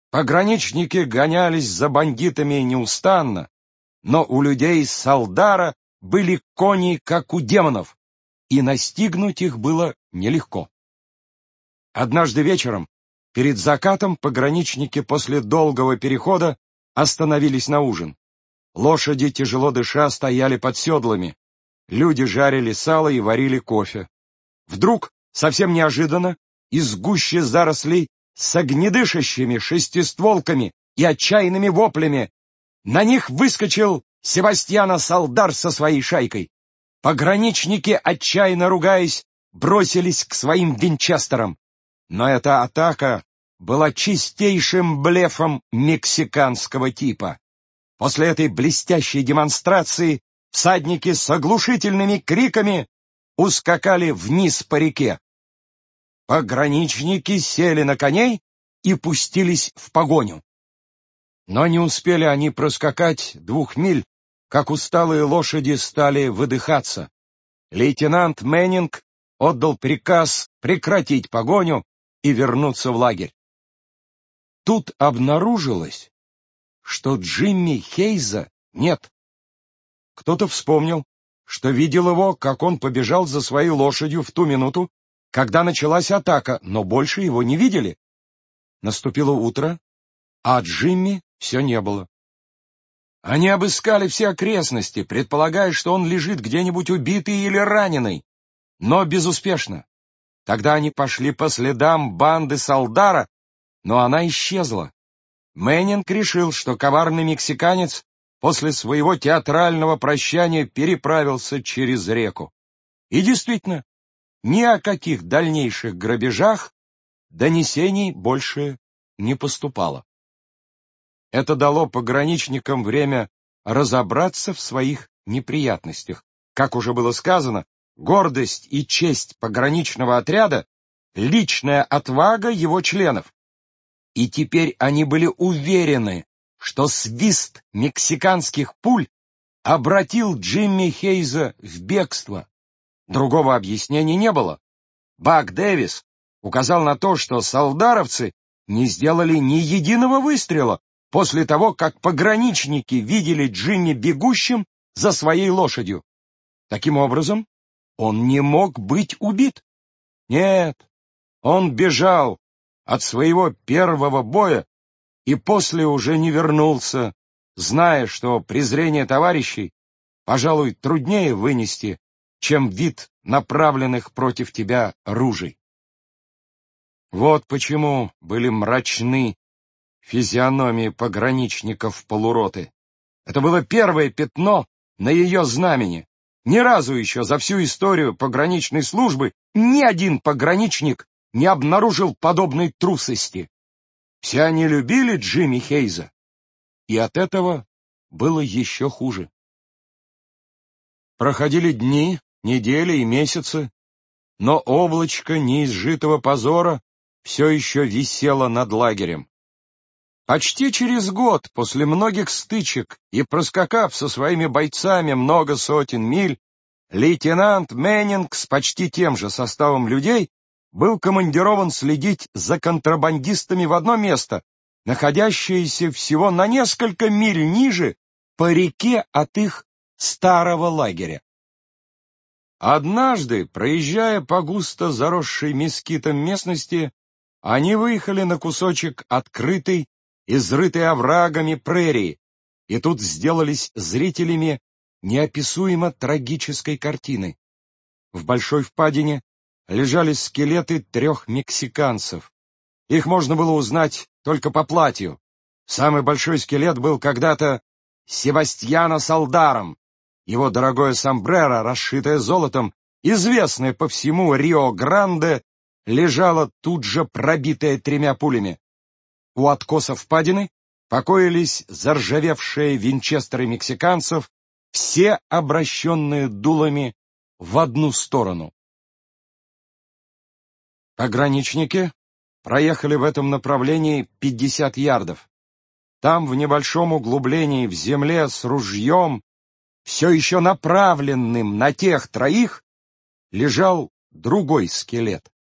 Пограничники гонялись за бандитами неустанно, но у людей Салдара были кони, как у демонов, и настигнуть их было нелегко. Однажды вечером, перед закатом, пограничники после долгого перехода остановились на ужин. Лошади, тяжело дыша, стояли под седлами. Люди жарили сало и варили кофе. Вдруг, совсем неожиданно, из гущи зарослей с огнедышащими шестистволками и отчаянными воплями на них выскочил Себастьяно Салдар со своей шайкой. Пограничники, отчаянно ругаясь, бросились к своим винчестерам. Но эта атака была чистейшим блефом мексиканского типа. После этой блестящей демонстрации всадники с оглушительными криками ускакали вниз по реке. Пограничники сели на коней и пустились в погоню. Но не успели они проскакать 2 миль, как усталые лошади стали выдыхаться. Лейтенант Мэннинг отдал приказ прекратить погоню и вернуться в лагерь. Тут обнаружилось, что Джимми Хейза нет. Кто-то вспомнил, что видел его, как он побежал за своей лошадью в ту минуту, когда началась атака, но больше его не видели. Наступило утро, а Джимми все не было. Они обыскали все окрестности, предполагая, что он лежит где-нибудь убитый или раненый, но безуспешно. Тогда они пошли по следам банды Салдара, но она исчезла. Мэннинг решил, что коварный мексиканец после своего театрального прощания переправился через реку. И действительно, ни о каких дальнейших грабежах донесений больше не поступало. Это дало пограничникам время разобраться в своих неприятностях. Как уже было сказано, гордость и честь пограничного отряда — личная отвага его членов. И теперь они были уверены, что свист мексиканских пуль обратил Джимми Хейза в бегство. Другого объяснения не было. Бак Дэвис указал на то, что салдаровцы не сделали ни единого выстрела после того, как пограничники видели Джимми бегущим за своей лошадью. Таким образом, он не мог быть убит. Нет, он бежал от своего первого боя и после уже не вернулся, зная, что презрение товарищей, пожалуй, труднее вынести, чем вид направленных против тебя ружей. Вот почему были мрачны физиономии пограничников полуроты. Это было первое пятно на ее знамени. Ни разу еще за всю историю пограничной службы ни один пограничник не обнаружил подобной трусости. Все они любили Джимми Хейза, и от этого было еще хуже. Проходили дни, недели и месяцы, но облачко неизжитого позора все еще висело над лагерем. Почти через год после многих стычек и проскакав со своими бойцами много сотен миль, лейтенант Мэннинг с почти тем же составом людей был командирован следить за контрабандистами в одно место, находящееся всего на несколько миль ниже по реке от их старого лагеря. Однажды, проезжая по густо заросшей мескитом местности, они выехали на кусочек открытой, изрытой оврагами прерии, и тут сделались зрителями неописуемо трагической картины. В большой впадине лежали скелеты 3 мексиканцев. Их можно было узнать только по платью. Самый большой скелет был когда-то Себастьяно Салдаром. Его дорогое сомбреро, расшитое золотом, известное по всему Рио-Гранде, лежало тут же пробитое 3 пулями. У откоса впадины покоились заржавевшие винчестеры мексиканцев, все обращенные дулами в одну сторону. Пограничники проехали в этом направлении 50 ярдов. Там, в небольшом углублении в земле с ружьем, все еще направленным на тех 3, лежал другой скелет.